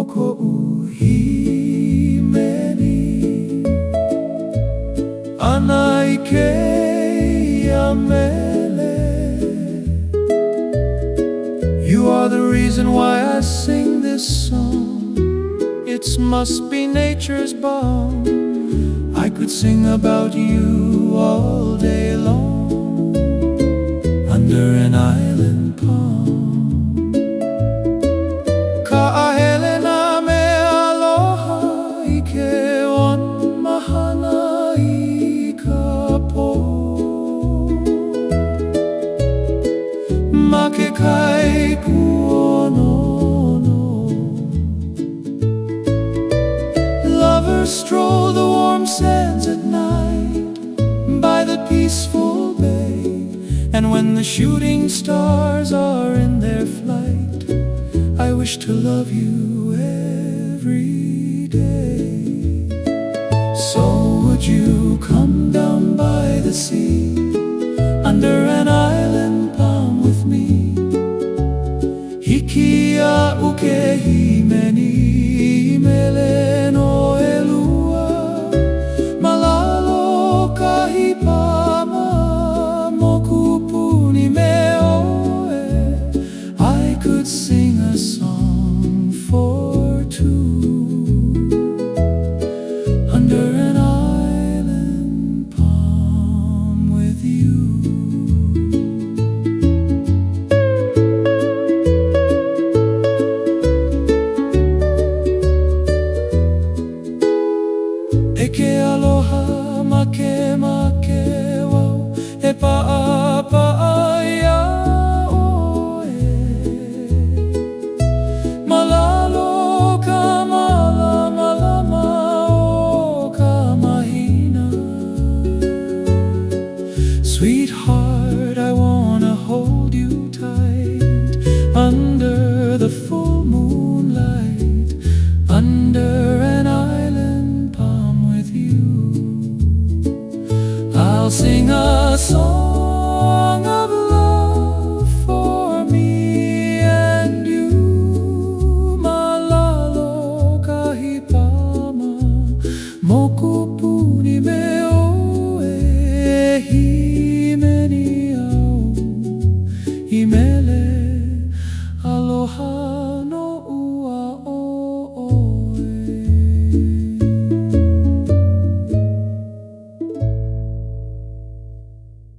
moko uhimeni anaike yamele. You are the reason why I sing this song. It must be nature's balm. I could sing about you all day long under an island palm. Ka'ahele na me aloha ike wan mahana I ka po. Make kai puonono. Lovers stroll the warm sands at night by the peaceful bay, and when the shooting stars are in their flight, I wish to love you every day. So would you come down by the sea under an island palm with me? Hiki a uke himeni mele no elua malalo kahipama mokupuni me oe. I could sing a song for two under an island palm with you. Eke aloha make wau e pa'a ia oe. Malalo ka malama o ka mahina. Sweetheart, I wanna hold you tight under the full moonlight, under an island palm with you. I'll sing a song